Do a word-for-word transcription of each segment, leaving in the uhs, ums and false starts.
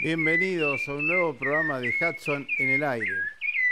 Bienvenidos a un nuevo programa de Hudson en el aire.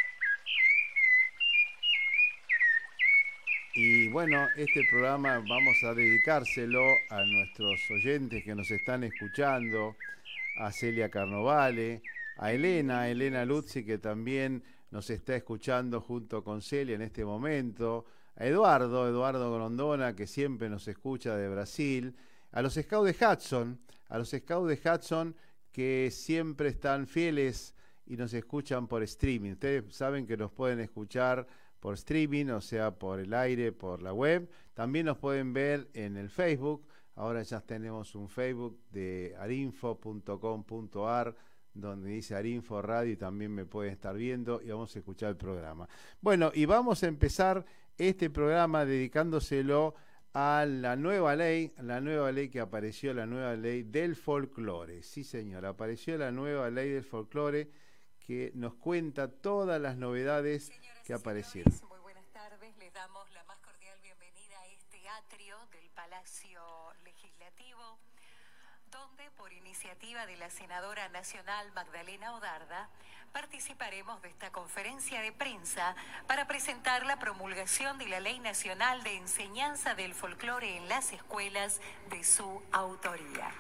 Y bueno, este programa vamos a dedicárselo a nuestros oyentes que nos están escuchando, a Celia Carnovale, a Elena, Elena Luzzi, que también nos está escuchando junto con Celia en este momento, a Eduardo, Eduardo Grondona, que siempre nos escucha de Brasil, a los Scouts de Hudson, a los Scouts de Hudson que siempre están fieles y nos escuchan por streaming. Ustedes saben que nos pueden escuchar por streaming, o sea, por el aire, por la web. También nos pueden ver en el Facebook. Ahora ya tenemos un Facebook de arinfo punto com punto ar, donde dice Arinfo Radio, y también me pueden estar viendo y vamos a escuchar el programa. Bueno, y vamos a empezar este programa dedicándoselo a la nueva ley, la nueva ley que apareció, la nueva ley del folclore. Sí, señor, apareció la nueva ley del folclore que nos cuenta todas las novedades Señoras que y aparecieron. Señores, muy buenas tardes. Les damos la más cordial bienvenida a este atrio del Palacio Legislativo, donde por iniciativa de la senadora nacional Magdalena Odarda participaremos de esta conferencia de prensa para presentar la promulgación de la Ley Nacional de Enseñanza del Folclore en las escuelas de su autoría.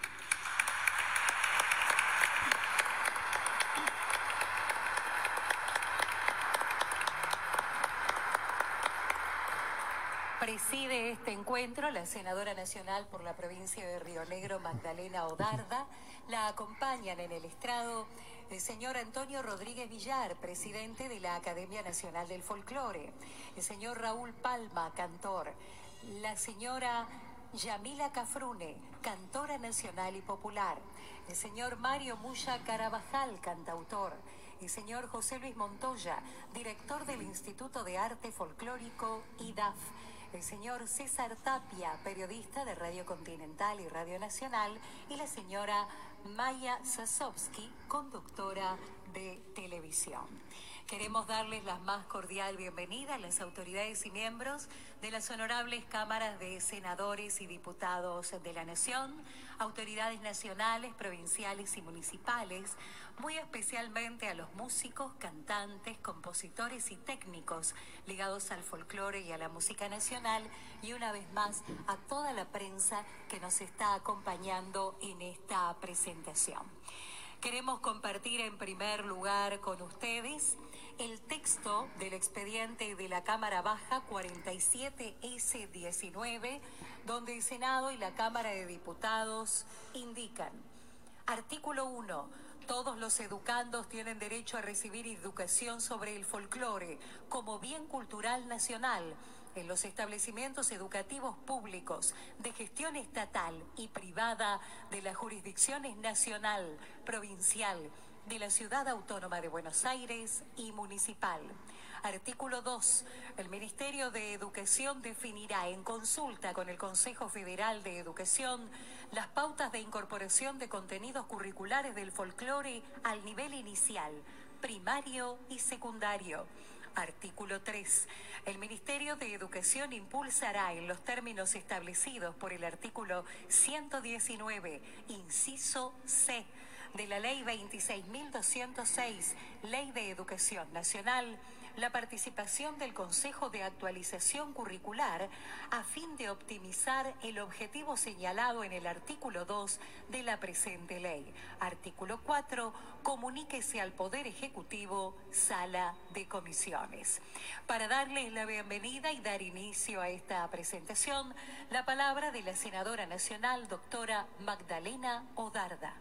Preside este encuentro la senadora nacional por la provincia de Río Negro, Magdalena Odarda. La acompañan en el estrado el señor Antonio Rodríguez Villar, presidente de la Academia Nacional del Folclore, el señor Raúl Palma, cantor, la señora Yamila Cafrune, cantora nacional y popular, el señor Mario Muya Carabajal, cantautor, el señor José Luis Montoya, director del Instituto de Arte Folclórico I D A F, el señor César Tapia, periodista de Radio Continental y Radio Nacional, y la señora Maya Sasovsky, conductora de televisión. Queremos darles la más cordial bienvenida a las autoridades y miembros de las honorables cámaras de senadores y diputados de la Nación, autoridades nacionales, provinciales y municipales, muy especialmente a los músicos, cantantes, compositores y técnicos ligados al folclore y a la música nacional, y una vez más a toda la prensa que nos está acompañando en esta presentación. Queremos compartir en primer lugar con ustedes el texto del expediente de la Cámara Baja cuarenta y siete S diecinueve, donde el Senado y la Cámara de Diputados indican: artículo uno. Todos los educandos tienen derecho a recibir educación sobre el folclore como bien cultural nacional en los establecimientos educativos públicos de gestión estatal y privada de las jurisdicciones nacional, provincial, de la Ciudad Autónoma de Buenos Aires y municipal. Artículo dos. El Ministerio de Educación definirá en consulta con el Consejo Federal de Educación las pautas de incorporación de contenidos curriculares del folclore al nivel inicial, primario y secundario. Artículo tres. El Ministerio de Educación impulsará en los términos establecidos por el artículo ciento diecinueve, inciso C, de la Ley veintiséis mil doscientos seis, Ley de Educación Nacional, la participación del Consejo de Actualización Curricular a fin de optimizar el objetivo señalado en el artículo dos de la presente ley. Artículo cuatro. Comuníquese al Poder Ejecutivo, Sala de Comisiones. Para darles la bienvenida y dar inicio a esta presentación, la palabra de la senadora nacional, doctora Magdalena Odarda.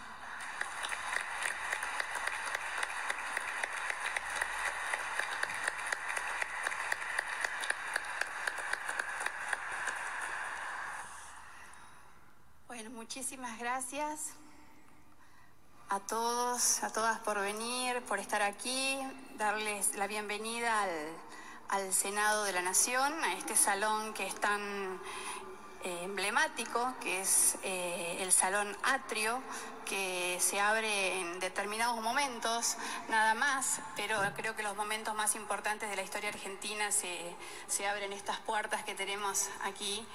Bueno, muchísimas gracias a todos, a todas por venir, por estar aquí, darles la bienvenida al, al Senado de la Nación, a este salón que es tan eh, emblemático, que es eh, el Salón Atrio, que se abre en determinados momentos, nada más, pero creo que los momentos más importantes de la historia argentina se, se abren estas puertas que tenemos aquí.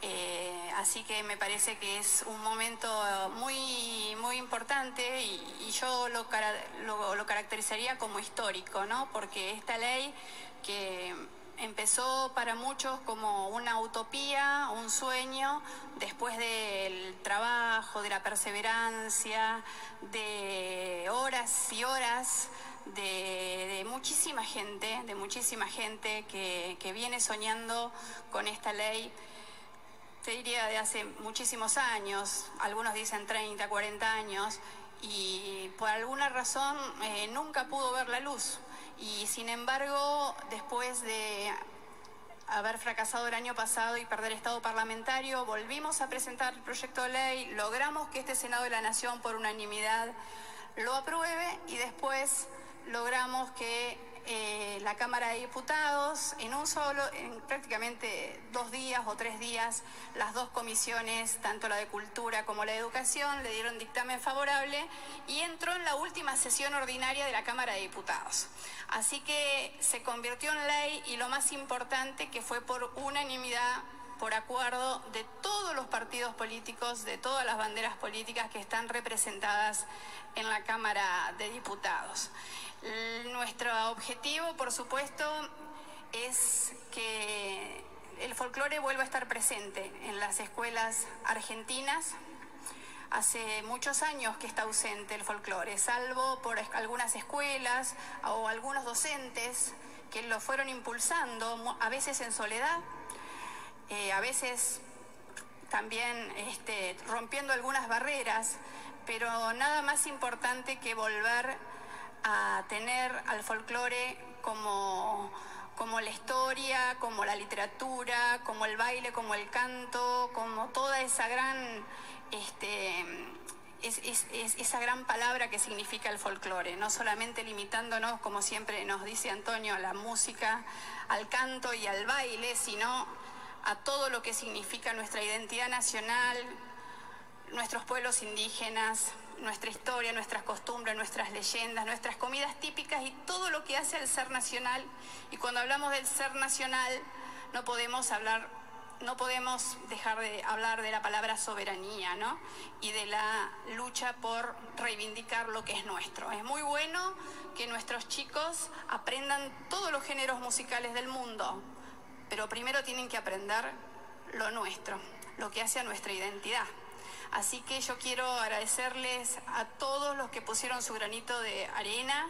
Eh, así que me parece que es un momento muy, muy importante y, y yo lo, lo, lo caracterizaría como histórico, ¿no? Porque esta ley que empezó para muchos como una utopía, un sueño, después del trabajo, de la perseverancia, de horas y horas, de, de muchísima gente, de muchísima gente que, que viene soñando con esta ley, te diría de hace muchísimos años, algunos dicen treinta, cuarenta años, y por alguna razón eh, nunca pudo ver la luz. Y sin embargo, después de haber fracasado el año pasado y perder estado parlamentario, volvimos a presentar el proyecto de ley, logramos que este Senado de la Nación por unanimidad lo apruebe y después logramos que eh, la Cámara de Diputados, en un solo, en prácticamente dos días o tres días, las dos comisiones, tanto la de Cultura como la de Educación, le dieron dictamen favorable y entró en la última sesión ordinaria de la Cámara de Diputados. Así que se convirtió en ley y lo más importante que fue por unanimidad, por acuerdo de todos los partidos políticos, de todas las banderas políticas que están representadas en la Cámara de Diputados. Nuestro objetivo, por supuesto, es que el folclore vuelva a estar presente en las escuelas argentinas. Hace muchos años que está ausente el folclore, salvo por algunas escuelas o algunos docentes que lo fueron impulsando, a veces en soledad, eh, a veces también este, rompiendo algunas barreras, pero nada más importante que volver a tener al folclore como, como la historia, como la literatura, como el baile, como el canto, como toda esa gran, este, es, es, es, esa gran palabra que significa el folclore, no solamente limitándonos, como siempre nos dice Antonio, a la música, al canto y al baile, sino a todo lo que significa nuestra identidad nacional, nuestros pueblos indígenas, nuestra historia, nuestras costumbres, nuestras leyendas, nuestras comidas típicas y todo lo que hace al ser nacional. Y cuando hablamos del ser nacional, no podemos hablar, no podemos dejar de hablar de la palabra soberanía, ¿no? Y de la lucha por reivindicar lo que es nuestro. Es muy bueno que nuestros chicos aprendan todos los géneros musicales del mundo, pero primero tienen que aprender lo nuestro, lo que hace a nuestra identidad. Así que yo quiero agradecerles a todos los que pusieron su granito de arena,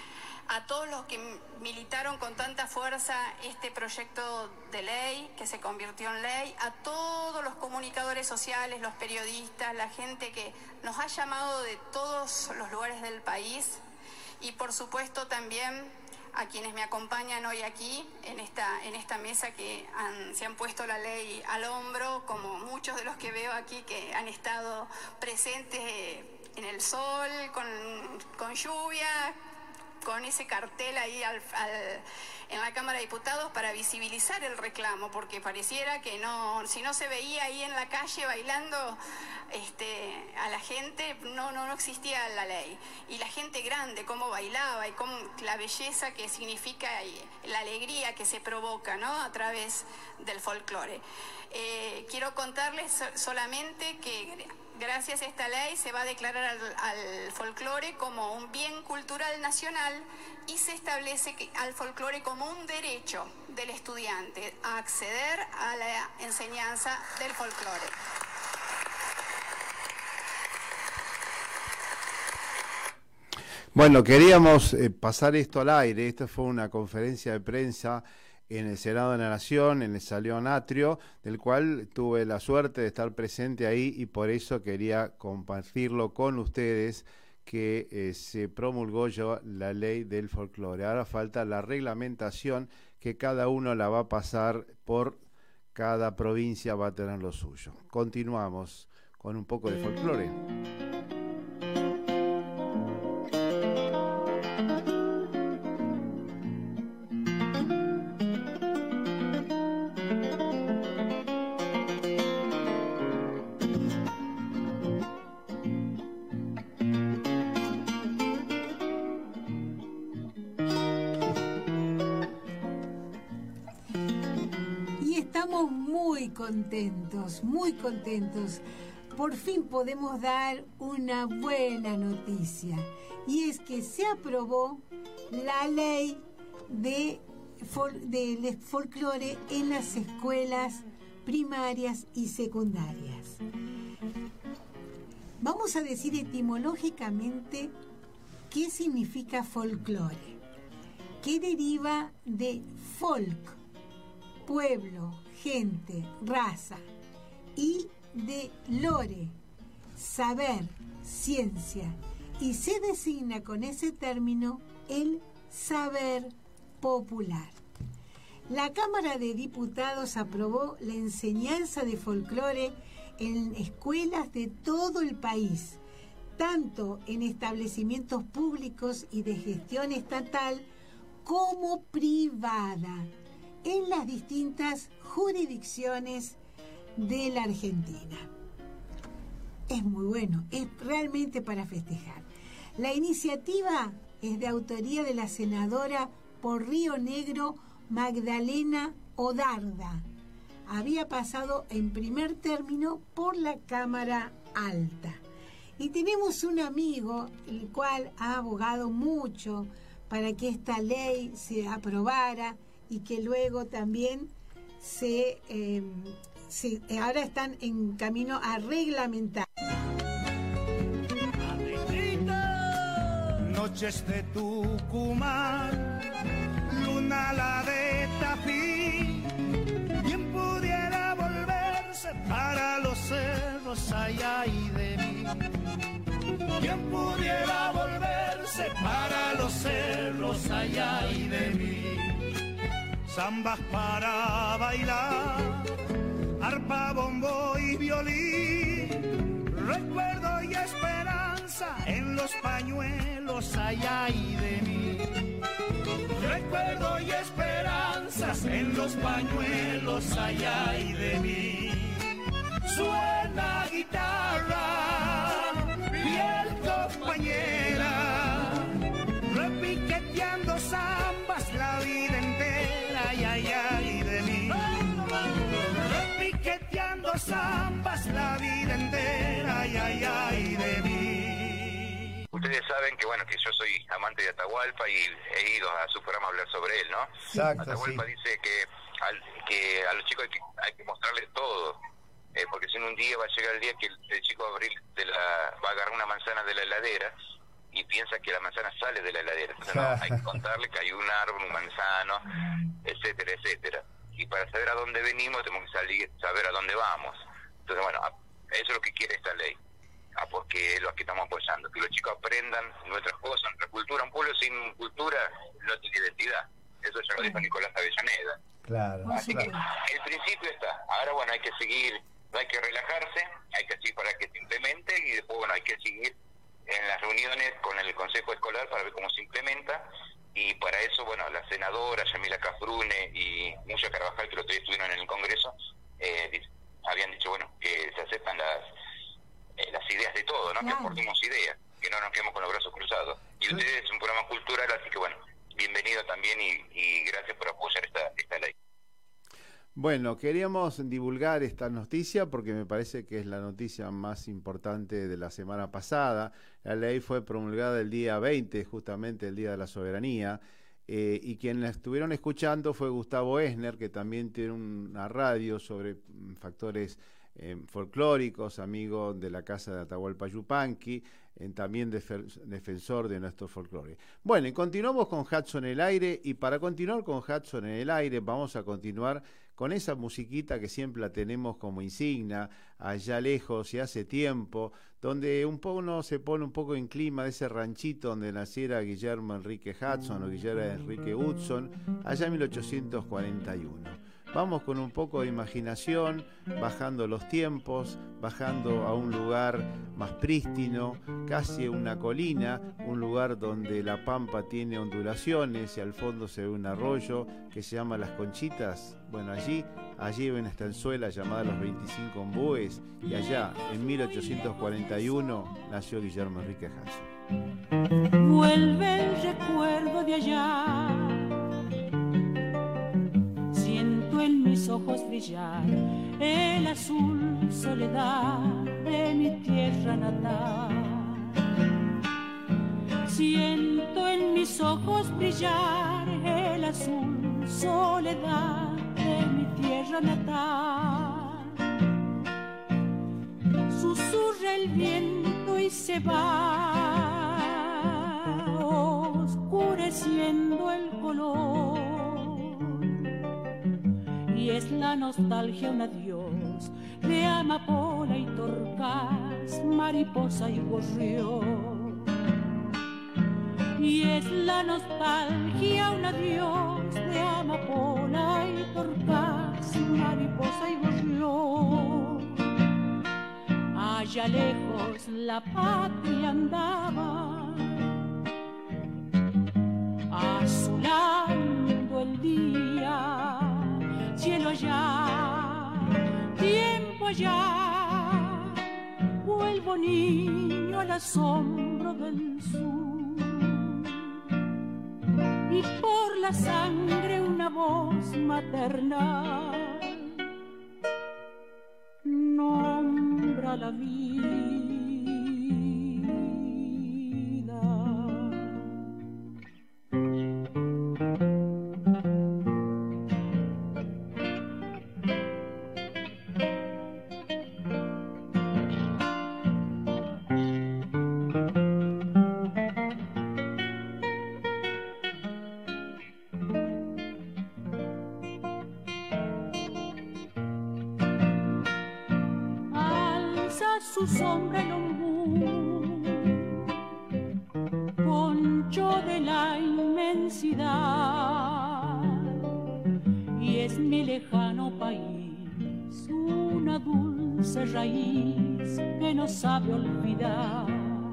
a todos los que militaron con tanta fuerza este proyecto de ley que se convirtió en ley, a todos los comunicadores sociales, los periodistas, la gente que nos ha llamado de todos los lugares del país y por supuesto también a quienes me acompañan hoy aquí en esta, en esta mesa que han, se han puesto la ley al hombro, como muchos de los que veo aquí que han estado presentes en el sol, con, con lluvia, con ese cartel ahí al, al, en la Cámara de Diputados para visibilizar el reclamo, porque pareciera que no, si no se veía ahí en la calle bailando este, a la gente, no, no, no existía la ley. Y la gente grande, cómo bailaba y cómo, la belleza que significa y la alegría que se provoca, ¿no?, a través del folclore. Eh, quiero contarles solamente que gracias a esta ley se va a declarar al, al folclore como un bien cultural nacional y se establece que, al folclore como un derecho del estudiante a acceder a la enseñanza del folclore. Bueno, queríamos eh, pasar esto al aire. Esta fue una conferencia de prensa en el Senado de la Nación, en el Salón Atrio, del cual tuve la suerte de estar presente ahí y por eso quería compartirlo con ustedes, que eh, se promulgó ya la ley del folclore. Ahora falta la reglamentación, que cada uno la va a pasar por cada provincia, va a tener lo suyo. Continuamos con un poco de folclore. Contentos, muy contentos, por fin podemos dar una buena noticia, y es que se aprobó la ley de fol- del folclore en las escuelas primarias y secundarias. Vamos a decir etimológicamente qué significa folclore, que deriva de folk, pueblo, gente, raza, y de lore, saber, ciencia, y se designa con ese término el saber popular. La Cámara de Diputados aprobó la enseñanza de folclore en escuelas de todo el país, tanto en establecimientos públicos y de gestión estatal como privada, en las distintas jurisdicciones de la Argentina. Es muy bueno, es realmente para festejar. La iniciativa es de autoría de la senadora por Río Negro Magdalena Odarda. Había pasado en primer término por la Cámara Alta. Y tenemos un amigo, el cual ha abogado mucho para que esta ley se aprobara y que luego también se... Eh, Sí, ahora están en camino a reglamentar. Noches de Tucumán, luna la de Tafí, quien pudiera volverse para los cerros allá y de mí. Quien pudiera volverse para los cerros allá y de mí. Zambas para bailar, arpa, bombo y violín, recuerdo y esperanza en los pañuelos allá y de mí. Recuerdo y esperanzas en los pañuelos allá y de mí. Suena guitarra, fiel compañera, repiqueteando zambas la vida entera, ay, ay, ay de mí. Repiqueteando zambas la vida entera, ay, ay, ay de mí. Ustedes saben que bueno que yo soy amante de Atahualpa y he ido a su programa a hablar sobre él, ¿no? Exacto, Atahualpa sí. dice que, al, que a los chicos hay que, hay que mostrarles todo, eh, porque si no un día va a llegar el día que el, el chico va a, abrir de la, va a agarrar una manzana de la heladera y piensa que la manzana sale de la heladera. Entonces no, hay que contarle que hay un árbol, un manzano, etcétera, etcétera. Y para saber a dónde venimos tenemos que salir, saber a dónde vamos. Entonces, bueno, eso es lo que quiere esta ley, ah, porque es lo que estamos apoyando, que los chicos aprendan nuestras cosas, nuestra cultura. Un pueblo sin cultura no tiene identidad. Eso ya lo dijo Nicolás Avellaneda. Claro. Así claro. que el principio está. Ahora, bueno, hay que seguir, no hay que relajarse, hay que seguir para que se implemente y después, bueno, hay que seguir en las reuniones con el Consejo Escolar para ver cómo se implementa. Y para eso, bueno, la senadora Yamila Cafrune y Mucha Carvajal, que los tres estuvieron en el Congreso, eh, habían dicho, bueno, que se aceptan las eh, las ideas de todo, ¿no? Claro. Que aportemos ideas, que no nos quedemos con los brazos cruzados. Y sí. Ustedes es un programa cultural, así que bueno, bienvenido también y, y gracias por apoyar esta, esta ley. Bueno, queríamos divulgar esta noticia porque me parece que es la noticia más importante de la semana pasada. La ley fue promulgada el día veinte, justamente el Día de la Soberanía, eh, y quien la estuvieron escuchando fue Gustavo Esner, que también tiene una radio sobre factores eh, folclóricos, amigo de la Casa de Atahualpa Yupanqui, eh, también defer, defensor de nuestro folclore. Bueno, y continuamos con Hudson en el aire, y para continuar con Hudson en el aire vamos a continuar con esa musiquita que siempre la tenemos como insignia, allá lejos y hace tiempo, donde un poco uno se pone un poco en clima de ese ranchito donde naciera Guillermo Enrique Hudson o Guillermo Enrique Hudson, allá en mil ochocientos cuarenta y uno. Vamos con un poco de imaginación, bajando los tiempos, bajando a un lugar más prístino, casi una colina, un lugar donde la pampa tiene ondulaciones y al fondo se ve un arroyo que se llama Las Conchitas. Bueno, allí, allí hay una estanzuela llamada Los veinticinco Ombúes y allá, en mil ochocientos cuarenta y uno, nació Guillermo Enrique Hudson. Vuelve el recuerdo de allá, en mis ojos brillar el azul soledad de mi tierra natal. Siento en mis ojos brillar el azul soledad de mi tierra natal. Susurra el viento y se va oscureciendo el color, y es la nostalgia un adiós de amapola y torcaz, mariposa y gorrión. Y es la nostalgia un adiós de amapola y torcaz, mariposa y gorrión. Allá lejos la patria andaba, azulando el día, cielo allá, tiempo allá, vuelvo niño al asombro del sur. Y por la sangre una voz maternal nombra la vida. Su sombra el ombú, poncho de la inmensidad, y es mi lejano país una dulce raíz que no sabe olvidar.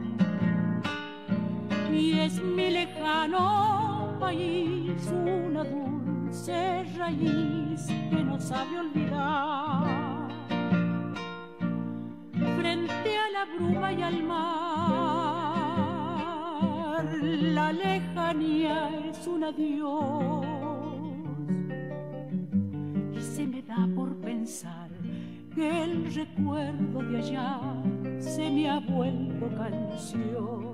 Y es mi lejano país una dulce raíz que no sabe olvidar. Frente a la bruma y al mar, la lejanía es un adiós, y se me da por pensar que el recuerdo de allá se me ha vuelto canción.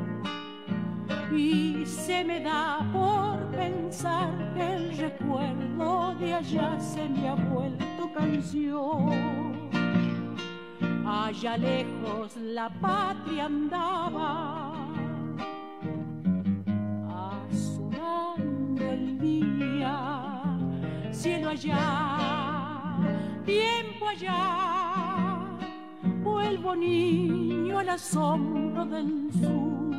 Y se me da por pensar que el recuerdo de allá se me ha vuelto canción. Allá lejos la patria andaba, azulando el día, cielo allá, tiempo allá, vuelvo niño al asombro del sur,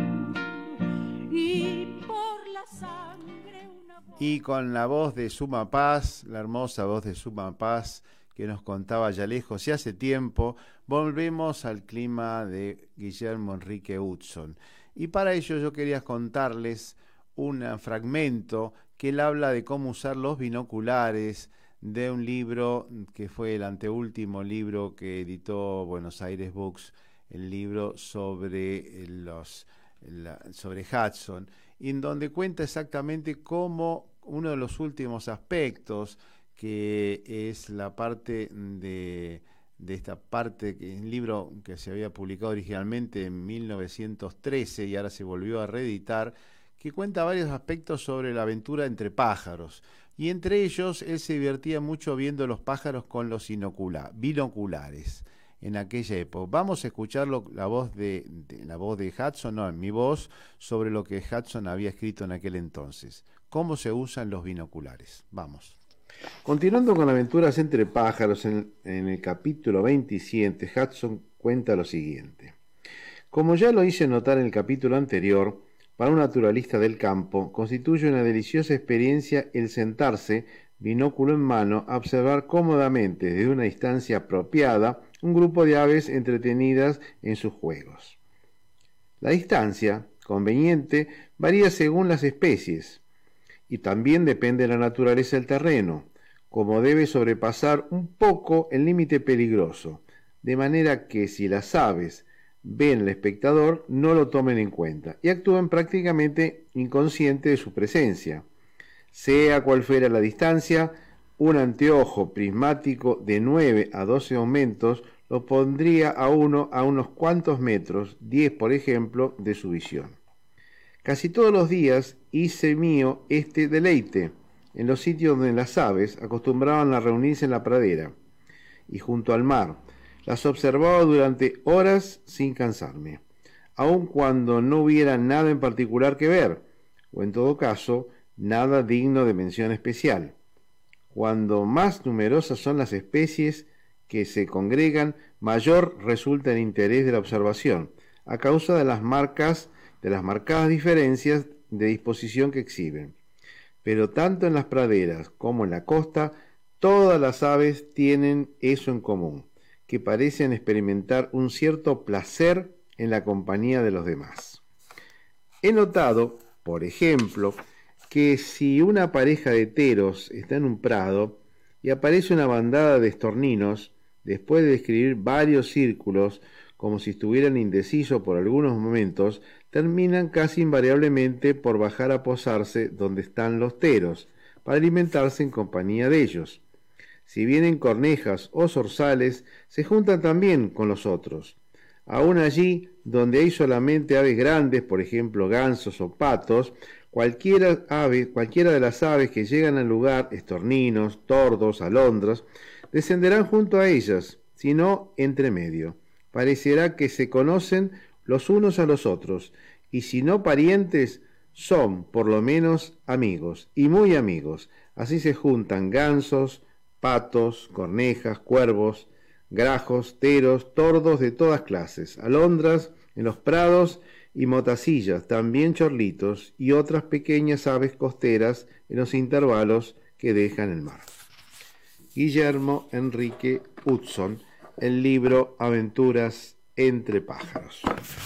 y por la sangre una voz... Y con la voz de Suma Paz, la hermosa voz de Suma Paz, que nos contaba allá lejos y hace tiempo, volvemos al clima de Guillermo Enrique Hudson. Y para ello yo quería contarles un fragmento que él habla de cómo usar los binoculares de un libro que fue el anteúltimo libro que editó Buenos Aires Books, el libro sobre, los, la, sobre Hudson, en donde cuenta exactamente cómo uno de los últimos aspectos, que es la parte de, de esta parte, que es un libro que se había publicado originalmente en mil novecientos trece y ahora se volvió a reeditar, que cuenta varios aspectos sobre la aventura entre pájaros. Y entre ellos, él se divertía mucho viendo los pájaros con los inocula, binoculares en aquella época. Vamos a escuchar lo, la, voz de, de, la voz de Hudson, no, en mi voz, sobre lo que Hudson había escrito en aquel entonces. ¿Cómo se usan los binoculares? Vamos. Continuando con aventuras entre pájaros, en, en el capítulo veintisiete, Hudson cuenta lo siguiente. Como ya lo hice notar en el capítulo anterior, para un naturalista del campo constituye una deliciosa experiencia el sentarse, binóculo en mano, a observar cómodamente desde una distancia apropiada un grupo de aves entretenidas en sus juegos. La distancia conveniente varía según las especies y también depende de la naturaleza del terreno, como debe sobrepasar un poco el límite peligroso, de manera que si las aves ven al espectador no lo tomen en cuenta y actúan prácticamente inconscientes de su presencia. Sea cual fuera la distancia, un anteojo prismático de nueve a doce aumentos lo pondría a uno a unos cuantos metros, diez por ejemplo, de su visión. Casi todos los días hice mío este deleite, en los sitios donde las aves acostumbraban a reunirse en la pradera y junto al mar. Las observaba durante horas sin cansarme, aun cuando no hubiera nada en particular que ver, o en todo caso, nada digno de mención especial. Cuando más numerosas son las especies que se congregan, mayor resulta el interés de la observación, a causa de las marcas, de las marcadas diferencias de disposición que exhiben. Pero tanto en las praderas como en la costa, todas las aves tienen eso en común, que parecen experimentar un cierto placer en la compañía de los demás. He notado, por ejemplo, que si una pareja de teros está en un prado y aparece una bandada de estorninos, después de describir varios círculos, como si estuvieran indecisos por algunos momentos, terminan casi invariablemente por bajar a posarse donde están los teros, para alimentarse en compañía de ellos. Si vienen cornejas o zorzales, se juntan también con los otros. Aún allí, donde hay solamente aves grandes, por ejemplo gansos o patos, cualquiera, ave, cualquiera de las aves que llegan al lugar, estorninos, tordos, alondras, descenderán junto a ellas, si no entre medio. Parecerá que se conocen los unos a los otros, y si no parientes, son por lo menos amigos, y muy amigos. Así se juntan gansos, patos, cornejas, cuervos, grajos, teros, tordos de todas clases, alondras en los prados y motacillas, también chorlitos y otras pequeñas aves costeras en los intervalos que dejan el mar. Guillermo Enrique Hudson, el libro Aventuras entre pájaros.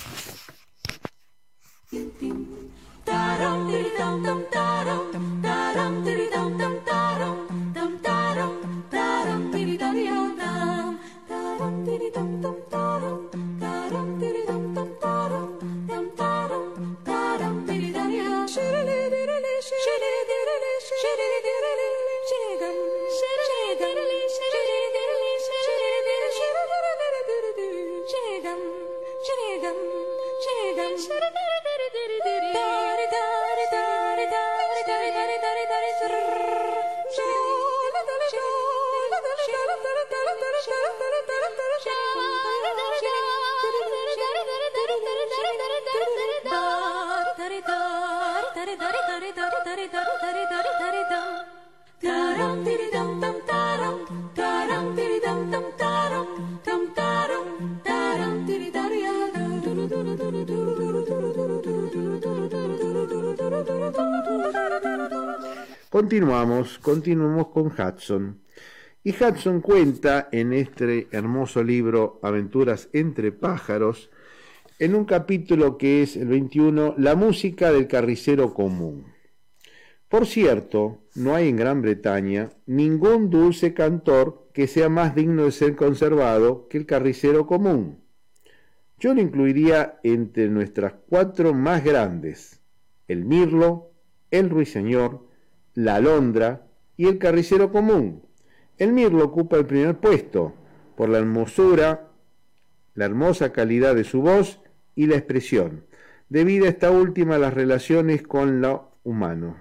Continuamos, continuamos con Hudson. Y Hudson cuenta en este hermoso libro Aventuras entre pájaros, en un capítulo que es el veintiuno, la música del carricero común. Por cierto, no hay en Gran Bretaña ningún dulce cantor que sea más digno de ser conservado que el carricero común. Yo lo incluiría entre nuestras cuatro más grandes: el mirlo, el ruiseñor, la alondra y el carricero común. El mirlo ocupa el primer puesto por la hermosura, la hermosa calidad de su voz y la expresión, debido a esta última a las relaciones con lo humano.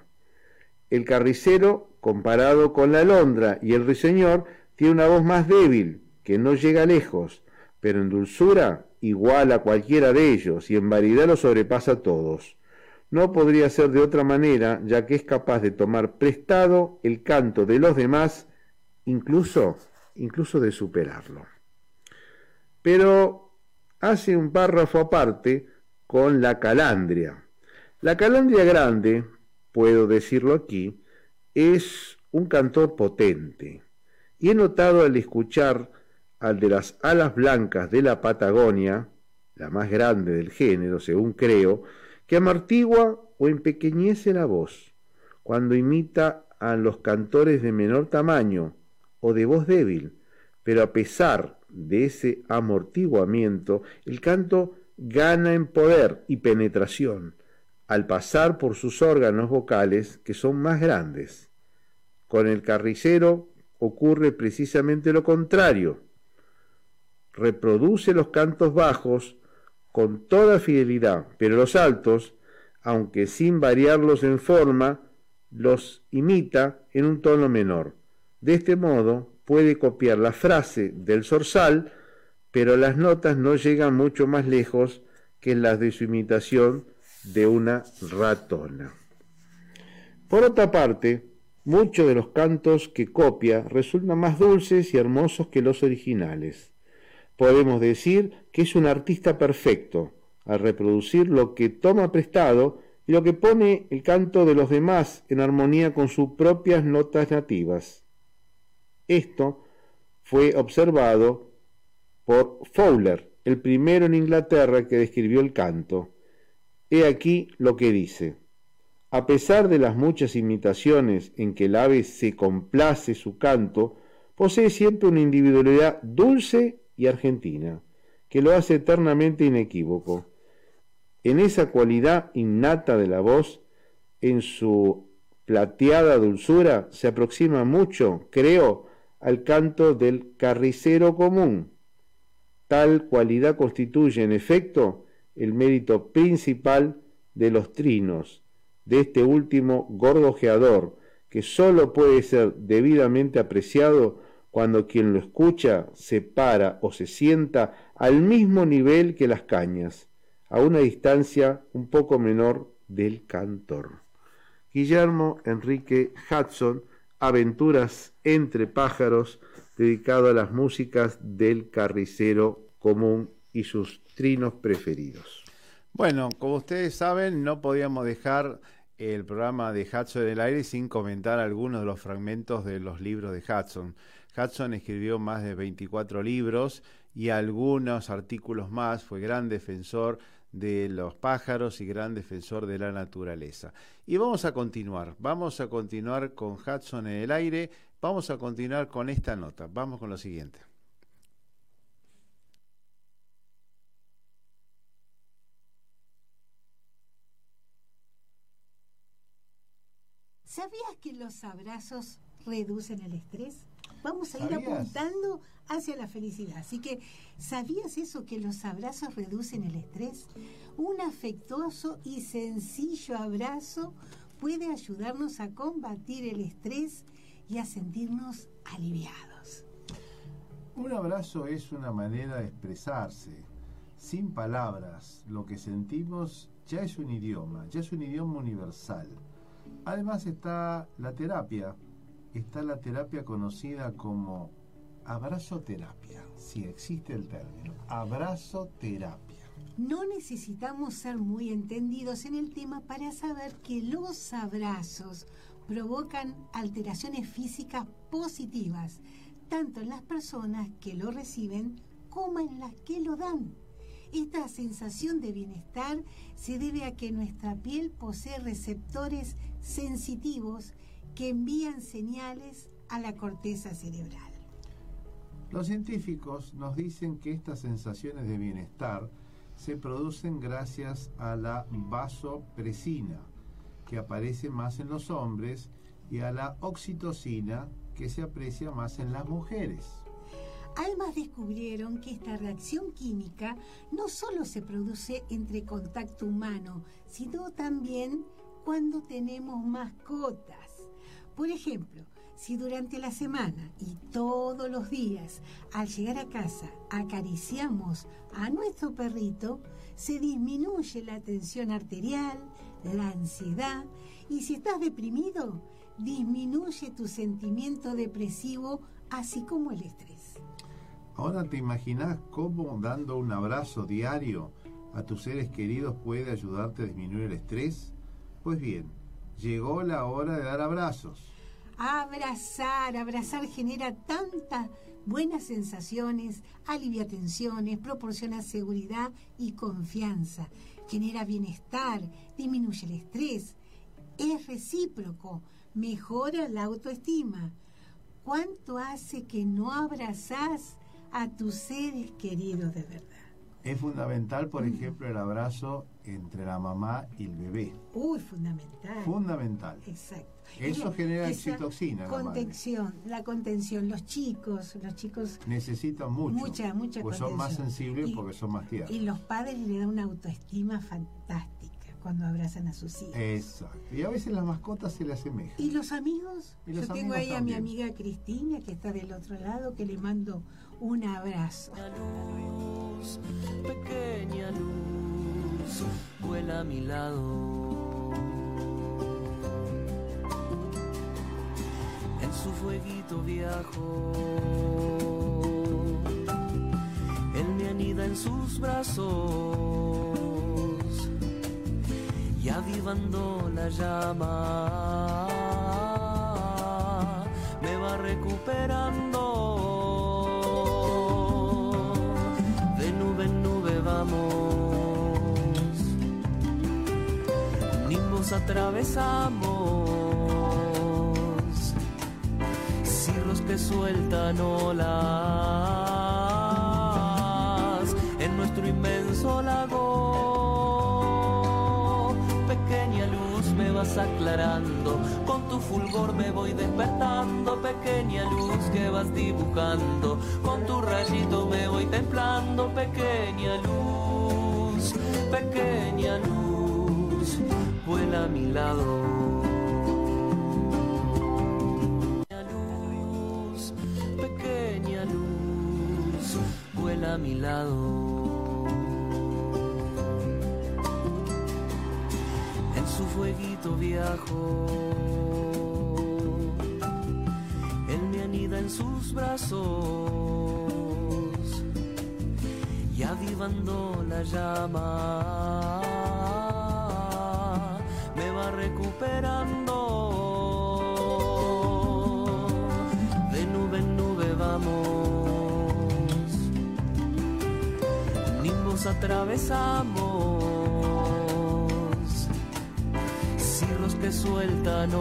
El carricero, comparado con la alondra y el ruiseñor, tiene una voz más débil, que no llega lejos, pero en dulzura igual a cualquiera de ellos y en variedad lo sobrepasa a todos. No podría ser de otra manera, ya que es capaz de tomar prestado el canto de los demás, incluso, incluso de superarlo. Pero hace un párrafo aparte con la calandria. La calandria grande, puedo decirlo aquí, es un cantor potente. Y he notado al escuchar al de las alas blancas de la Patagonia, la más grande del género, según creo, que amortigua o empequeñece la voz cuando imita a los cantores de menor tamaño o de voz débil, pero a pesar de ese amortiguamiento, el canto gana en poder y penetración al pasar por sus órganos vocales, que son más grandes. Con el carricero ocurre precisamente lo contrario. Reproduce los cantos bajos con toda fidelidad, pero los altos, aunque sin variarlos en forma, los imita en un tono menor. De este modo puede copiar la frase del zorzal, pero las notas no llegan mucho más lejos que las de su imitación de una ratona. Por otra parte, muchos de los cantos que copia resultan más dulces y hermosos que los originales. Podemos decir que es un artista perfecto al reproducir lo que toma prestado y lo que pone el canto de los demás en armonía con sus propias notas nativas. Esto fue observado por Fowler, el primero en Inglaterra que describió el canto. He aquí lo que dice: a pesar de las muchas imitaciones en que el ave se complace su canto, posee siempre una individualidad dulce y argentina, que lo hace eternamente inequívoco. En esa cualidad innata de la voz, en su plateada dulzura, se aproxima mucho, creo, al canto del carricero común. Tal cualidad constituye, en efecto, el mérito principal de los trinos, de este último gorgojeador, que sólo puede ser debidamente apreciado cuando quien lo escucha se para o se sienta al mismo nivel que las cañas, a una distancia un poco menor del cantor. Guillermo Enrique Hudson, Aventuras entre pájaros, dedicado a las músicas del carricero común y sus trinos preferidos. Bueno, como ustedes saben, no podíamos dejar el programa de Hudson en el aire sin comentar algunos de los fragmentos de los libros de Hudson. Hudson escribió más de veinticuatro libros y algunos artículos más. Fue gran defensor de los pájaros y gran defensor de la naturaleza. Y vamos a continuar, vamos a continuar con Hudson en el aire, vamos a continuar con esta nota. Vamos con lo siguiente. ¿Sabías que los abrazos reducen el estrés? Vamos a ir ¿Sabías? apuntando hacia la felicidad. Así que, ¿sabías eso, que los abrazos reducen el estrés? Un afectuoso y sencillo abrazo puede ayudarnos a combatir el estrés y a sentirnos aliviados. Un abrazo es una manera de expresarse, sin palabras. Lo que sentimos ya es un idioma, ya es un idioma universal. Además está la terapia, está la terapia conocida como abrazoterapia, si existe el término, abrazoterapia. No necesitamos ser muy entendidos en el tema para saber que los abrazos provocan alteraciones físicas positivas, tanto en las personas que lo reciben como en las que lo dan. Esta sensación de bienestar se debe a que nuestra piel posee receptores sensitivos que envían señales a la corteza cerebral. Los científicos nos dicen que estas sensaciones de bienestar se producen gracias a la vasopresina, que aparece más en los hombres, y a la oxitocina, que se aprecia más en las mujeres. Además descubrieron que esta reacción química no solo se produce entre contacto humano, sino también cuando tenemos mascotas. Por ejemplo, si durante la semana y todos los días al llegar a casa acariciamos a nuestro perrito, se disminuye la tensión arterial, la ansiedad, y si estás deprimido, disminuye tu sentimiento depresivo, así como el estrés. Ahora te imaginas cómo dando un abrazo diario a tus seres queridos puede ayudarte a disminuir el estrés. Pues bien, llegó la hora de dar abrazos. Abrazar, abrazar genera tantas buenas sensaciones, alivia tensiones, proporciona seguridad y confianza, genera bienestar, disminuye el estrés, es recíproco, mejora la autoestima. ¿Cuánto hace que no abrazás a tus seres queridos de verdad? Es fundamental, por ejemplo, el abrazo entre la mamá y el bebé. Uy, fundamental. Fundamental. Exacto. Eso Es, genera esa oxitocina. Contención, la, la contención. Los chicos, los chicos necesitan mucho. Mucha, mucha pues contención. Son más sensibles y, porque son más tiernos. Y los padres le dan una autoestima fantástica cuando abrazan a sus hijos. Exacto. Y a veces las mascotas se le asemejan. ¿Y los amigos? ¿Y los Yo amigos tengo ahí también? a mi amiga Cristina, que está del otro lado, que le mando un abrazo. Luz, pequeña luz, vuela a mi lado. En su fueguito viajo, él me anida en sus brazos y avivando la llama me va recuperando. De nube en nube vamos, nimbos atravesamos, cirros que sueltan olas en nuestro inmenso lago. Pequeña luz me vas aclarando, con tu fulgor me voy despertando. Pequeña luz que vas dibujando, con tu rayito me voy templando. Pequeña luz, pequeña luz, vuela a mi lado. Pequeña luz, pequeña luz, vuela a mi lado. Su fueguito viajo, él me anida en sus brazos y avivando la llama me va recuperando. De nube en nube vamos, nimbos atravesamos, que sueltan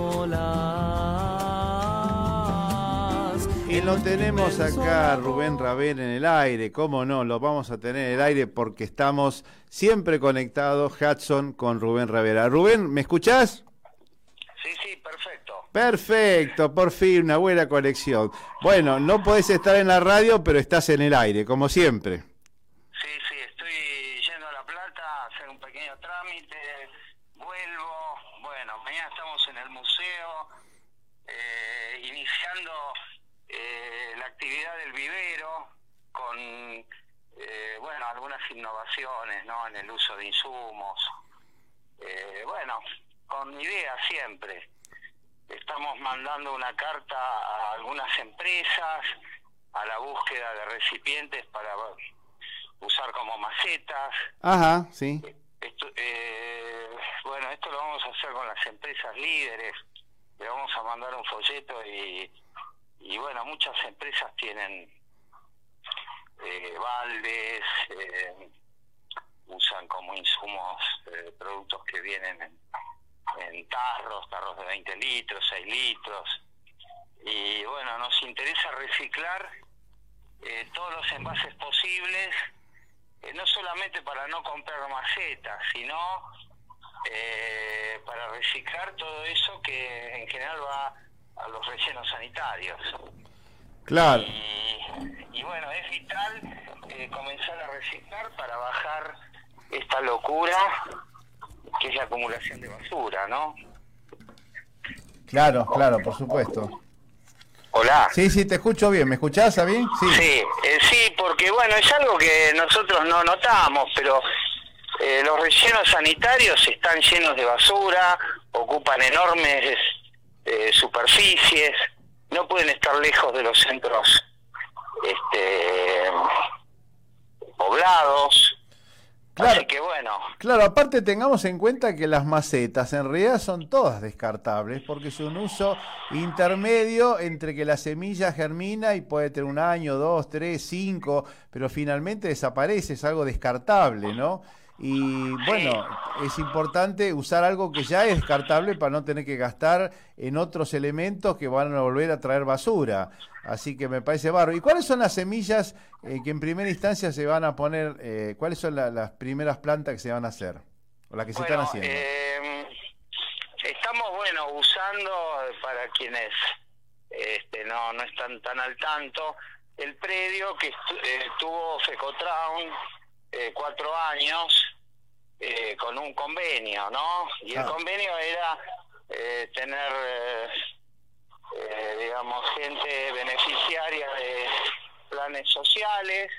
olas. Y lo tenemos acá, Rubén Ravel, en el aire. ¿Cómo no? Lo vamos a tener en el aire porque estamos siempre conectados, Hudson, con Rubén Ravera. Rubén, ¿me escuchás? Sí, sí, perfecto. Perfecto, por fin, una buena conexión. Bueno, no podés estar en la radio, pero estás en el aire, como siempre. Sí, sí, estoy yendo a La Plata a hacer un pequeño trámite, vuelvo. Bueno, mañana estamos en el museo, eh, iniciando eh, la actividad del vivero con, eh, bueno, algunas innovaciones, ¿no?, en el uso de insumos. Eh, bueno, con ideas siempre. Estamos mandando una carta a algunas empresas a la búsqueda de recipientes para usar como macetas. Ajá, sí. Esto, eh, bueno, esto lo vamos a hacer con las empresas líderes. Le vamos a mandar un folleto y, y bueno, muchas empresas tienen eh, baldes, eh, usan como insumos eh, productos que vienen en, en tarros, tarros de veinte litros, seis litros. Y bueno, nos interesa reciclar eh, todos los envases posibles, eh, no solamente para no comprar macetas, sino eh, para reciclar todo eso que en general va a los rellenos sanitarios. Claro. Y, y bueno, es vital eh, comenzar a reciclar para bajar esta locura que es la acumulación de basura, ¿no? Claro, claro, por supuesto. Hola. Sí, sí, te escucho bien. ¿Me escuchás, Sabín? Sí, sí, eh, sí, porque bueno, es algo que nosotros no notamos, pero eh, los rellenos sanitarios están llenos de basura, ocupan enormes eh, superficies, no pueden estar lejos de los centros este, poblados. Claro, así que bueno. Claro, aparte tengamos en cuenta que las macetas en realidad son todas descartables porque es un uso intermedio entre que la semilla germina y puede tener un año, dos, tres, cinco, pero finalmente desaparece, es algo descartable, ¿no? y bueno, sí. es importante usar algo que ya es descartable para no tener que gastar en otros elementos que van a volver a traer basura. Así que me parece bárbaro. ¿Y cuáles son las semillas eh, que en primera instancia se van a poner? Eh, ¿Cuáles son la, las primeras plantas que se van a hacer? O las que bueno, se están haciendo. Eh, estamos, bueno, usando, para quienes este, no, no están tan al tanto, el predio que eh, tuvo Fecotraun eh, cuatro años eh, con un convenio, ¿no? Y ah. el convenio era eh, tener... Eh, Eh, digamos, gente beneficiaria de planes sociales,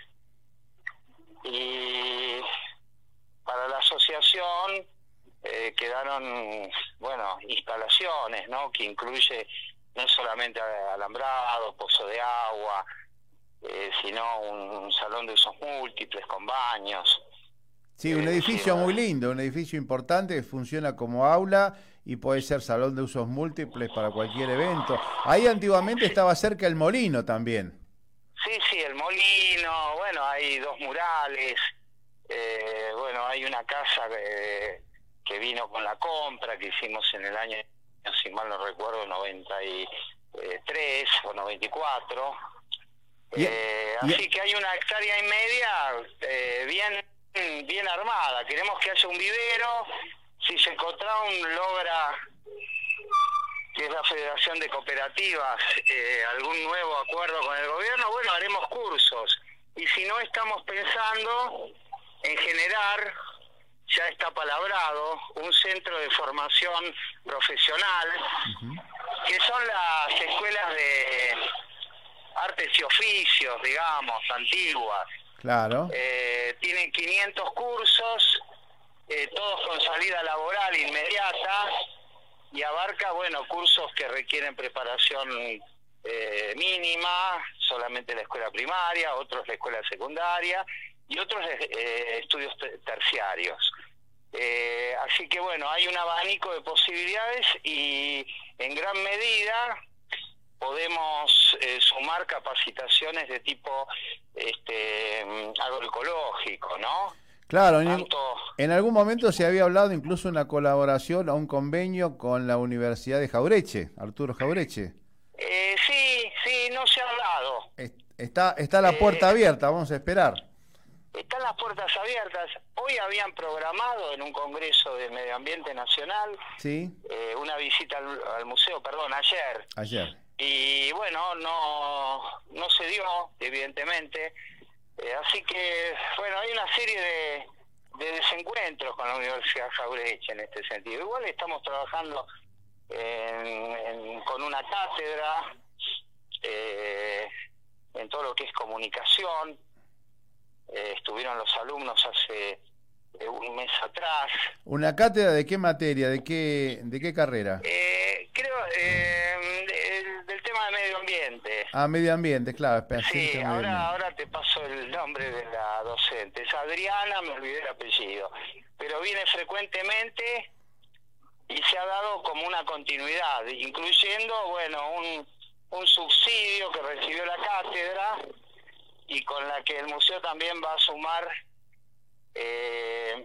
y para la asociación eh, quedaron, bueno, instalaciones, ¿no? Que incluye no solamente alambrado, pozo de agua, eh, sino un, un salón de usos múltiples con baños. Sí, un edificio muy lindo, un edificio importante que funciona como aula y puede ser salón de usos múltiples para cualquier evento. Ahí antiguamente estaba cerca el molino también. Sí, sí, el molino, bueno, hay dos murales, eh, bueno, hay una casa que, que vino con la compra que hicimos en el año, si mal no recuerdo, noventa y tres o noventa y cuatro. Y, eh, y, así que hay una hectárea y media eh, bien bien armada. Queremos que haya un vivero. Si Fecotraun logra, que es la Federación de Cooperativas, eh, algún nuevo acuerdo con el gobierno, bueno, haremos cursos. Y si no, estamos pensando en generar, ya está palabrado, un centro de formación profesional, uh-huh. que son las escuelas de artes y oficios, digamos, antiguas. Claro. Eh, tienen quinientos cursos, eh, todos con salida laboral inmediata, y abarca, bueno, cursos que requieren preparación eh, mínima, solamente la escuela primaria, otros la escuela secundaria, y otros eh, estudios terciarios. Eh, así que, bueno, hay un abanico de posibilidades, y en gran medida podemos eh, sumar capacitaciones de tipo este agroecológico, ¿no? Claro, en, Tanto, en algún momento se había hablado incluso una colaboración o un convenio con la Universidad de Jaureche, Arturo Jaureche. Eh, sí, sí, no se ha hablado. Está, está la puerta eh, abierta, vamos a esperar. Están las puertas abiertas. Hoy habían programado en un Congreso de Medio Ambiente Nacional sí. eh, una visita al, al museo, perdón, ayer. Ayer. Y bueno, no no se dio, evidentemente. Eh, así que, bueno, hay una serie de, de desencuentros con la Universidad Jaureche en este sentido. Igual estamos trabajando en, en, con una cátedra eh, en todo lo que es comunicación. Eh, estuvieron los alumnos hace eh, un mes atrás. ¿Una cátedra de qué materia, de qué de qué carrera? Eh, creo eh, de, del tema de medio ambiente. Ah, medio ambiente, claro. Sí, ahora, ahora te paso el nombre de la docente. Es Adriana, me olvidé el apellido. Pero viene frecuentemente y se ha dado como una continuidad, incluyendo, bueno, un, un subsidio que recibió la cátedra y con la que el museo también va a sumar eh,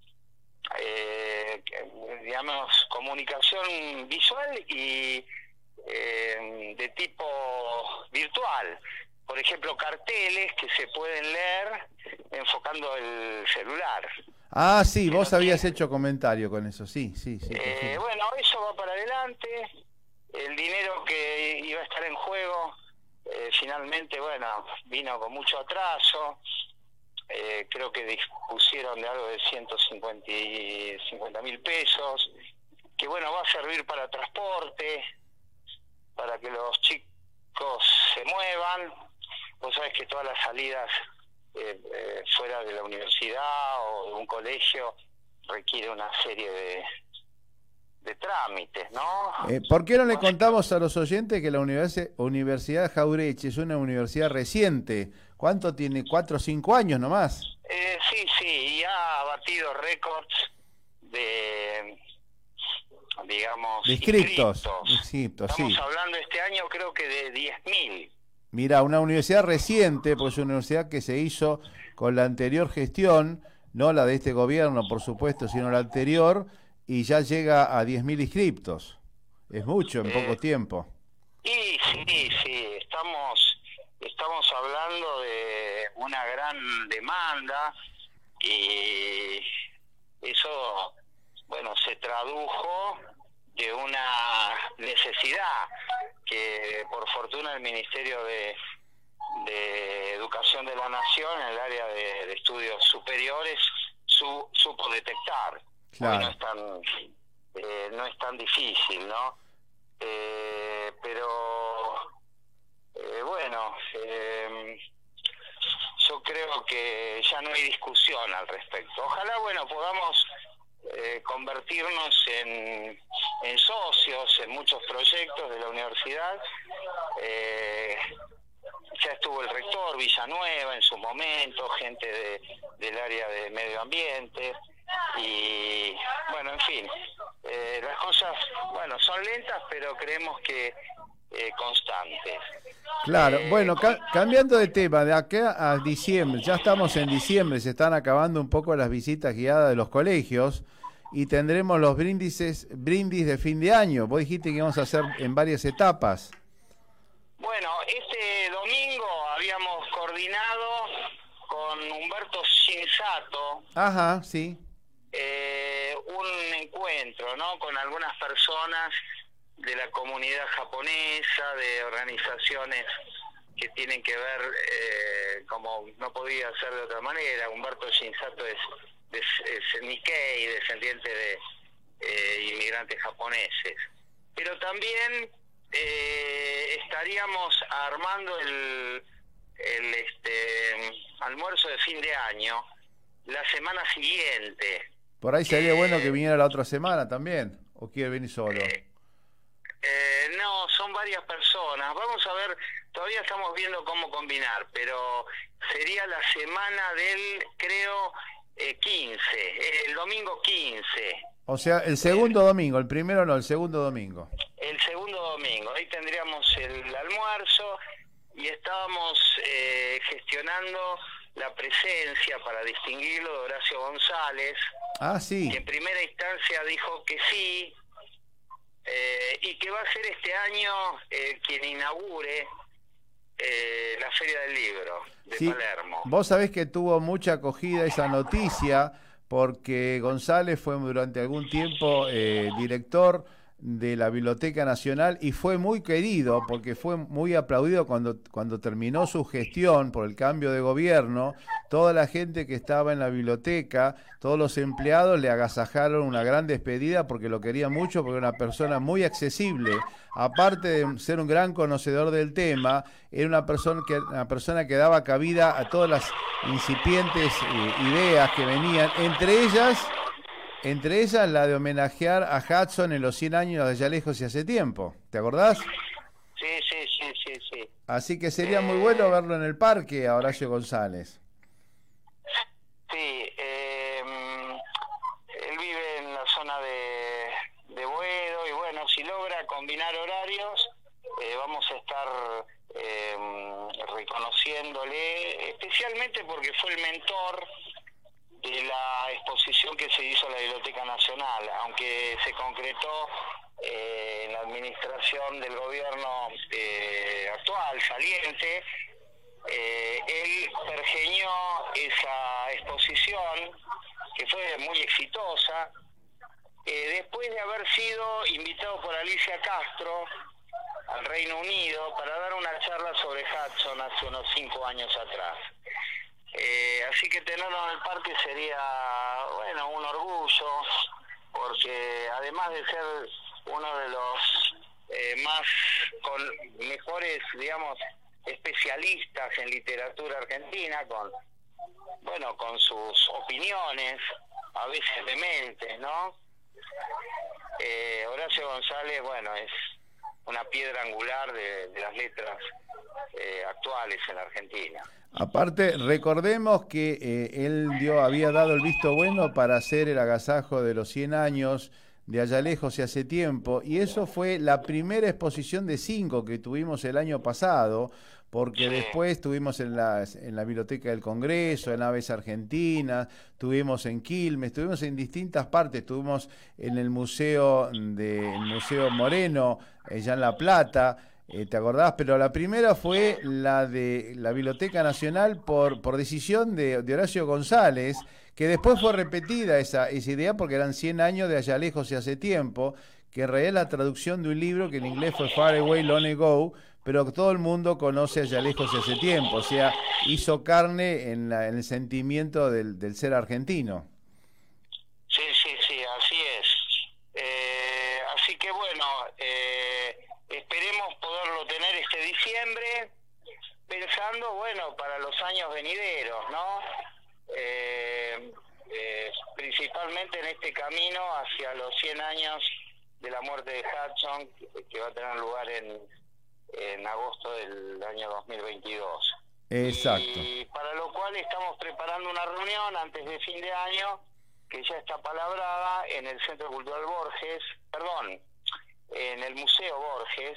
eh, digamos, comunicación visual y eh, de tipo virtual. Por ejemplo, carteles que se pueden leer enfocando el celular. Ah, sí, vos habías hecho comentario con eso, sí, sí, sí. Eh, sí. Bueno, eso va para adelante. El dinero que iba a estar en juego, eh, finalmente, bueno, vino con mucho atraso. Eh, creo que dispusieron de algo de ciento cincuenta mil pesos, que bueno, va a servir para transporte, para que los chicos se muevan. Vos sabés que todas las salidas eh, eh, fuera de la universidad o de un colegio requiere una serie de, de trámites, ¿no? Eh, ¿Por qué no le contamos a los oyentes que la Univers- Universidad Jaureche es una universidad reciente? ¿Cuánto tiene? ¿Cuatro o cinco años nomás? Eh, sí, sí, y ha batido récords de, digamos, de inscriptos. inscriptos. inscriptos Estamos sí. hablando este año creo que de diez mil. Mira, una universidad reciente, pues una universidad que se hizo con la anterior gestión, no la de este gobierno, por supuesto, sino la anterior, y ya llega a diez mil inscriptos. Es mucho en Eh, poco tiempo. Y sí, sí, estamos, estamos hablando de una gran demanda y eso, bueno, se tradujo de una necesidad que por fortuna el Ministerio de, de Educación de la Nación en el área de, de estudios superiores su, supo detectar. Claro. Hoy no es tan, eh, no es tan difícil, ¿no? Eh, pero eh, bueno, eh, yo creo que ya no hay discusión al respecto. Ojalá, bueno, podamos eh, convertirnos en, en socios en muchos proyectos de la universidad. Eh, ya estuvo el rector Villanueva en su momento, gente de, del área de medio ambiente y bueno, en fin, eh, las cosas, bueno, son lentas, pero creemos que eh, constantes. Claro, Eh, bueno, ca cambiando de tema, de acá a diciembre, ya estamos en diciembre, se están acabando un poco las visitas guiadas de los colegios y tendremos los brindis, brindis de fin de año. Vos dijiste que íbamos a hacer en varias etapas. Bueno, este domingo habíamos coordinado con Humberto Shinsato Ajá, sí. eh, un encuentro, ¿no?, con algunas personas de la comunidad japonesa, de organizaciones que tienen que ver, eh, como no podía ser de otra manera. Humberto Shinsato es, es, es Nikkei, descendiente de eh, inmigrantes japoneses. Pero también eh, estaríamos armando el, el este, almuerzo de fin de año la semana siguiente. Por ahí sería Eh, bueno que viniera la otra semana también, ¿o quiere venir solo? Eh, eh, no, son varias personas. Vamos a ver, todavía estamos viendo cómo combinar, pero sería la semana del, creo, eh, quince, eh, el domingo quince. O sea, el segundo domingo, el primero no, el segundo domingo. El segundo domingo, ahí tendríamos el almuerzo y estábamos eh, gestionando la presencia para distinguirlo de Horacio González, Ah, sí. que en primera instancia dijo que sí, eh, y que va a ser este año eh, quien inaugure eh, la Feria del Libro de Sí. Palermo. Vos sabés que tuvo mucha acogida esa noticia porque González fue durante algún tiempo eh, director de la Biblioteca Nacional y fue muy querido porque fue muy aplaudido cuando, cuando terminó su gestión por el cambio de gobierno. Toda la gente que estaba en la biblioteca, todos los empleados le agasajaron una gran despedida porque lo querían mucho, porque era una persona muy accesible. Aparte de ser un gran conocedor del tema, era una persona que, una persona que daba cabida a todas las incipientes eh, ideas que venían, entre ellas... Entre ellas la de homenajear a Hudson en los cien años de Allá Lejos y Hace Tiempo. ¿Te acordás? Sí, sí, sí, sí, sí. Así que sería muy bueno verlo en el parque a Horacio González. Sí, eh, él vive en la zona de, de Boedo y bueno, si logra combinar horarios, eh, vamos a estar eh, reconociéndole, especialmente porque fue el mentor de la exposición que se hizo en la Biblioteca Nacional, aunque se concretó eh, en la administración del gobierno eh, actual, saliente. Eh, él pergeñó esa exposición, que fue muy exitosa, eh, después de haber sido invitado por Alicia Castro al Reino Unido para dar una charla sobre Hudson hace unos cinco años atrás. Eh, así que tenerlo en el parque sería, bueno, un orgullo, porque además de ser uno de los eh, más, con mejores, digamos, especialistas en literatura argentina, con, bueno, con sus opiniones, a veces dementes, ¿no? Eh, Horacio González, bueno, es una piedra angular de, de las letras eh, actuales en la Argentina. Aparte, recordemos que eh, él dio, había dado el visto bueno para hacer el agasajo de los cien años de Allá Lejos y Hace Tiempo, y eso fue la primera exposición de cinco que tuvimos el año pasado, porque sí. después estuvimos en la, en la Biblioteca del Congreso, en Aves Argentinas, estuvimos en Quilmes, estuvimos en distintas partes, estuvimos en el Museo de el Museo Moreno, allá en La Plata, eh, ¿te acordás? Pero la primera fue la de la Biblioteca Nacional por, por decisión de, de Horacio González, que después fue repetida esa, esa idea porque eran cien años de Allá Lejos y Hace Tiempo, que en realidad es la traducción de un libro que en inglés fue Far Away, Long Ago, pero que todo el mundo conoce Allá Lejos y Hace Tiempo, o sea, hizo carne en, la, en el sentimiento del, del ser argentino. Sí, sí, sí, así es. Eh, así que bueno, eh, esperemos poderlo tener este diciembre, pensando, bueno, para los años venideros, ¿no? Eh, eh, principalmente en este camino hacia los cien años de la muerte de Hudson, que, que va a tener lugar en, en agosto del año dos mil veintidós. Exacto. Y para lo cual estamos preparando una reunión antes de fin de año, que ya está palabrada en el Centro Cultural Borges, perdón, en el Museo Borges,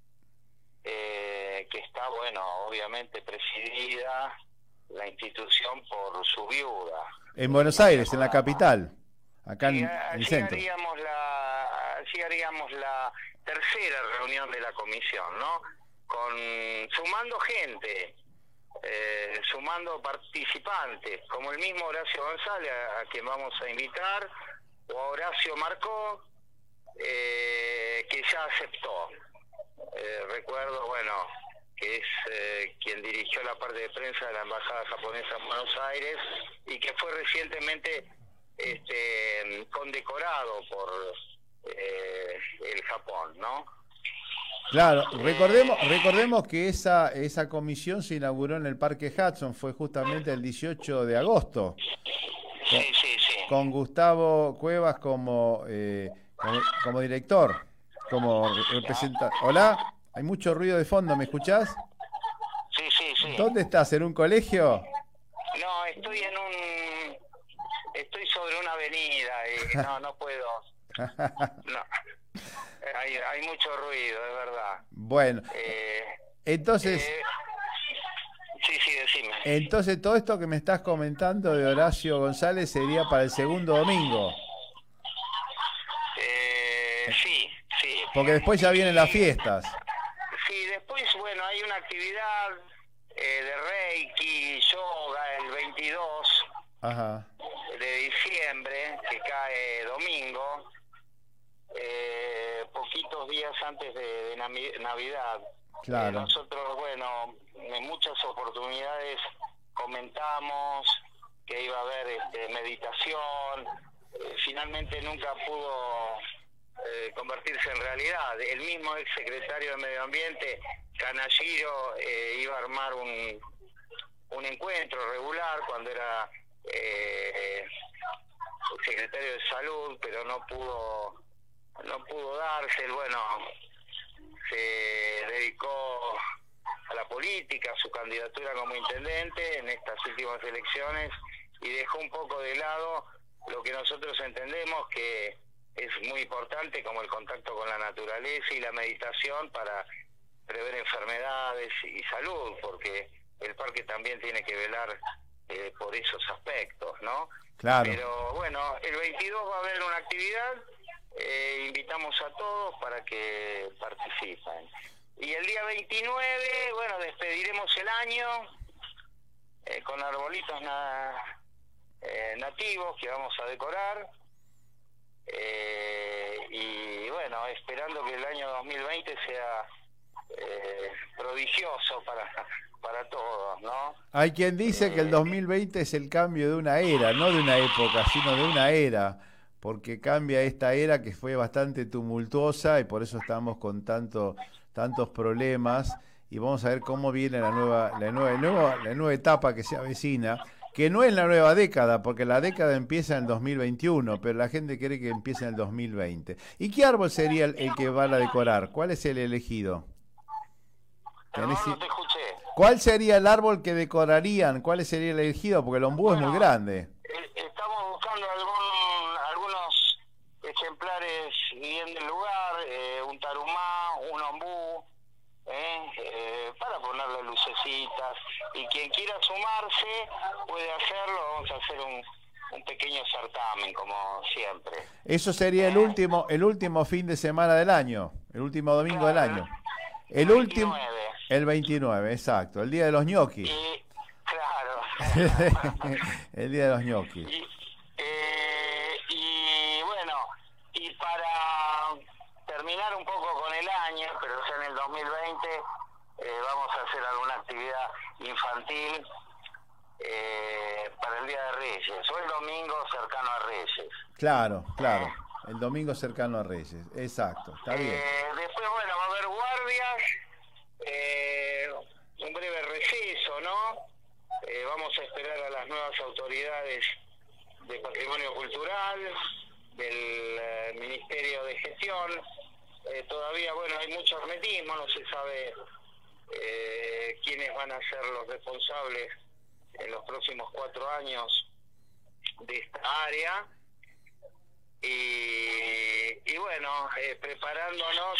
eh, que está, bueno, obviamente presidida la institución por su viuda. En Buenos Aires, en la capital, acá en, y, en el así centro. Haríamos la, así haríamos la tercera reunión de la comisión, ¿no? Con sumando gente, eh, sumando participantes, como el mismo Horacio González, a, a quien vamos a invitar, o a Horacio Marcó, eh, que ya aceptó. Eh, recuerdo, bueno, que es eh, quien dirigió la parte de prensa de la Embajada Japonesa en Buenos Aires y que fue recientemente este, condecorado por eh, el Japón, ¿no? Claro, recordemos recordemos que esa esa comisión se inauguró en el Parque Hudson, fue justamente el dieciocho de agosto. Sí, sí, sí. Con Gustavo Cuevas como, eh, como, como director, como representante. Hola, hay mucho ruido de fondo, ¿me escuchás? Sí, sí, sí. ¿Dónde estás? ¿En un colegio? No, estoy en un... Estoy sobre una avenida y no, no puedo... No. Hay, hay mucho ruido, es verdad. Bueno, eh, entonces... Eh, sí, sí, decime. Entonces todo esto que me estás comentando de Horacio González sería para el segundo domingo. Eh, sí, sí. Porque después ya vienen las fiestas. Sí, después, bueno, hay una actividad eh, de Reiki, yoga, el veintidós Ajá. de diciembre, que cae domingo, eh, poquitos días antes de, de Navidad. Claro. Eh, nosotros, bueno, en muchas oportunidades comentamos que iba a haber este, meditación, eh, finalmente nunca pudo eh, convertirse en realidad. El mismo ex secretario de Medio Ambiente, Canashiro, eh, iba a armar un, un encuentro regular cuando era eh, secretario de Salud, pero no pudo no pudo darse. Bueno, se dedicó a la política, a su candidatura como intendente en estas últimas elecciones y dejó un poco de lado lo que nosotros entendemos que es muy importante, como el contacto con la naturaleza y la meditación para prever enfermedades y salud, porque el parque también tiene que velar eh, por esos aspectos, ¿no? Claro. Pero bueno, el veintidós va a haber una actividad, eh, invitamos a todos para que participen. Y el día veintinueve, bueno, despediremos el año eh, con arbolitos na, eh, nativos que vamos a decorar. Eh, y bueno, esperando que el año dos mil veinte sea eh, prodigioso para, para todos, ¿no? Hay quien dice eh, que el dos mil veinte es el cambio de una era, no de una época, sino de una era, porque cambia esta era que fue bastante tumultuosa y por eso estamos con tanto, tantos problemas, y vamos a ver cómo viene la nueva, la nueva, la nueva, la nueva etapa que se avecina, que no es la nueva década, porque la década empieza en el dos mil veintiuno, pero la gente cree que empieza en el dos mil veinte. ¿Y qué árbol sería el, el que van a decorar? ¿Cuál es el elegido? No, no te escuché. ¿Cuál sería el árbol que decorarían? ¿Cuál sería el elegido? Porque el ombú bueno, es muy grande. Estamos buscando algún, algunos ejemplares bien del lugar, eh, un tarumá, un ombú, eh, eh, para ponerle lucecitas, y quien quiera sumarse puede hacerlo. Vamos a hacer un, un pequeño certamen, como siempre. Eso sería el último, el último fin de semana del año, el último domingo Claro, del año. El el último, veintinueve. el veintinueve, exacto, el día de los ñoquis. Y, claro. El día de los ñoquis. Y, eh, y bueno, y para terminar un poco con el año, pero ya en el dos mil veinte eh, vamos a hacer alguna actividad infantil eh, para el Día de Reyes, o el domingo cercano a Reyes. Claro, claro, el domingo cercano a Reyes, exacto, está bien. Eh, después, bueno, va a haber guardias, eh, un breve receso, ¿no? Eh, vamos a esperar a las nuevas autoridades de Patrimonio Cultural, del eh, Ministerio de Gestión. Eh, todavía, bueno, hay mucho hermetismo, no se sabe eh, quiénes van a ser los responsables en los próximos cuatro años de esta área. Y, y bueno, eh, preparándonos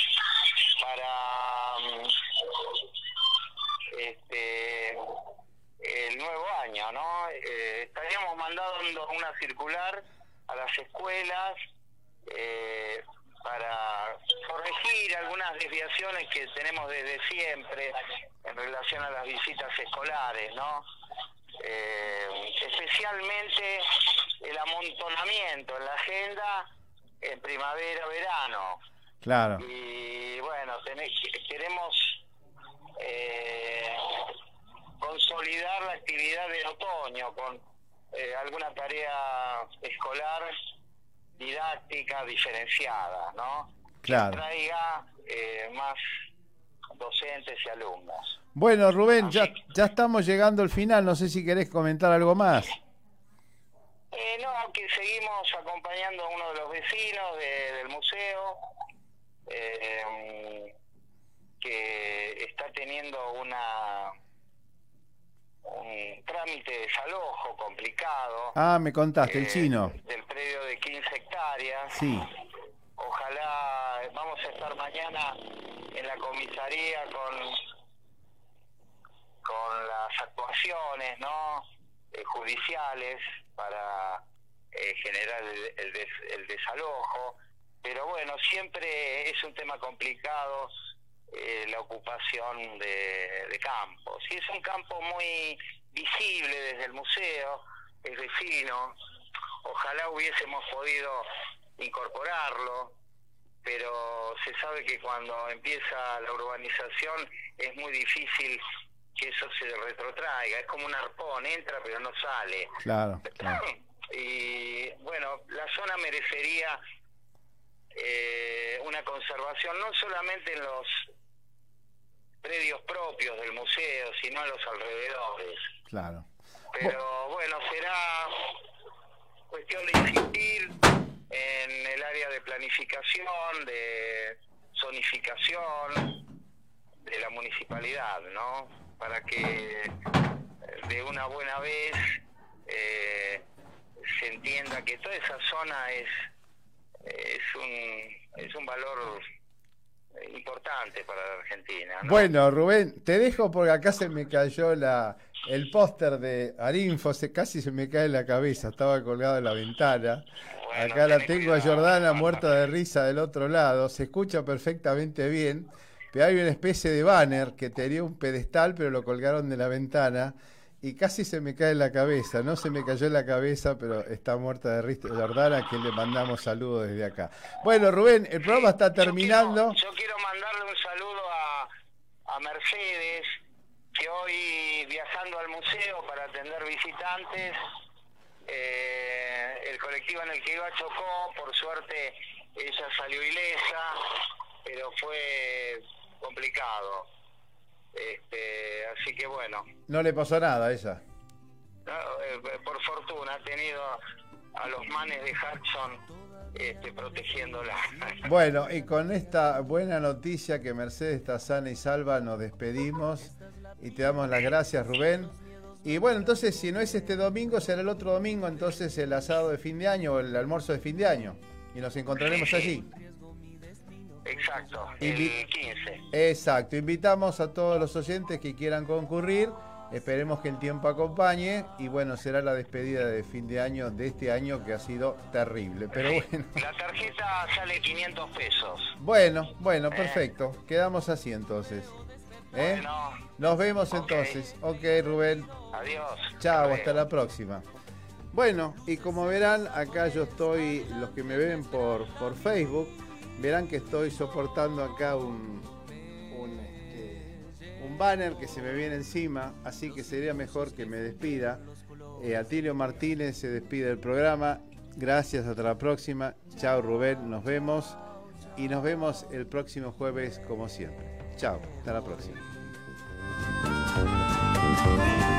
para um, este el nuevo año, ¿no? Eh, estaríamos mandando una circular a las escuelas eh, para corregir algunas desviaciones que tenemos desde siempre en relación a las visitas escolares, ¿no? Eh, especialmente el amontonamiento en la agenda en primavera, verano. Claro. Y bueno, tenés, queremos eh, consolidar la actividad de otoño con eh, alguna tarea escolar didáctica diferenciada, ¿no? Claro. Que traiga eh, más docentes y alumnos. Bueno, Rubén, ya, ya estamos llegando al final, no sé si querés comentar algo más. Eh, no, que seguimos acompañando a uno de los vecinos de, del museo, eh, que está teniendo una un trámite de desalojo complicado. Ah, me contaste, eh, el chino. Del predio de quince hectáreas. Sí. Ojalá, vamos a estar mañana en la comisaría con, con las actuaciones, ¿no? Eh, judiciales para eh, generar el, el, des, el desalojo. Pero bueno, siempre es un tema complicado eh, la ocupación de, de campos. Y es un campo muy visible desde el museo, es vecino. Ojalá hubiésemos podido incorporarlo, pero se sabe que cuando empieza la urbanización es muy difícil que eso se retrotraiga. Es como un arpón, entra pero no sale. Claro, claro. Y bueno, la zona merecería eh, una conservación, no solamente en los predios propios del museo, sino en los alrededores. Claro. Pero bueno, será cuestión de insistir en el área de planificación, de zonificación de la municipalidad, ¿no? Para que de una buena vez eh, se entienda que toda esa zona es es un es un valor importante para la Argentina, ¿no? Bueno, Rubén, te dejo porque acá se me cayó la el póster de Arinfo, se, casi se me cae en la cabeza, estaba colgado en la ventana. Bueno, acá la tenés tengo a cuidado. Jordana muerta de risa del otro lado, se escucha perfectamente bien, pero hay una especie de banner que tenía un pedestal, pero lo colgaron de la ventana y casi se me cae en la cabeza, no se me cayó en la cabeza, pero está muerta de risa Jordana, que le mandamos saludos desde acá. Bueno, Rubén, el programa está terminando. Yo quiero, yo quiero mandarle un saludo a, a Mercedes, que hoy viajando al museo para atender visitantes, eh, el colectivo en el que iba chocó, por suerte ella salió ilesa, pero fue complicado. Este, así que bueno. No le pasó nada a ella. No, eh, por fortuna ha tenido a los manes de Hudson este, protegiéndola. Bueno, y con esta buena noticia que Mercedes está sana y salva, nos despedimos y te damos las gracias, Rubén. Y bueno, entonces si no es este domingo, será el otro domingo, entonces el asado de fin de año o el almuerzo de fin de año. y nos encontraremos allí. Exacto, Invi- el quince. Exacto, invitamos a todos los oyentes que quieran concurrir, esperemos que el tiempo acompañe y bueno, será la despedida de fin de año de este año que ha sido terrible, pero bueno. La tarjeta sale quinientos pesos. Bueno, bueno, perfecto, quedamos así entonces. ¿Eh? Bueno, Nos vemos ok. entonces. Ok, Rubén. adiós. Chao, hasta la próxima. Bueno, y como verán, acá yo estoy, los que me ven por, por Facebook, verán que estoy soportando acá un, un, este, un banner que se me viene encima, así que sería mejor que me despida. Eh, Atilio Martínez se despide del programa. Gracias, hasta la próxima. Chao, Rubén, nos vemos. Y nos vemos el próximo jueves como siempre. Chao, hasta la próxima.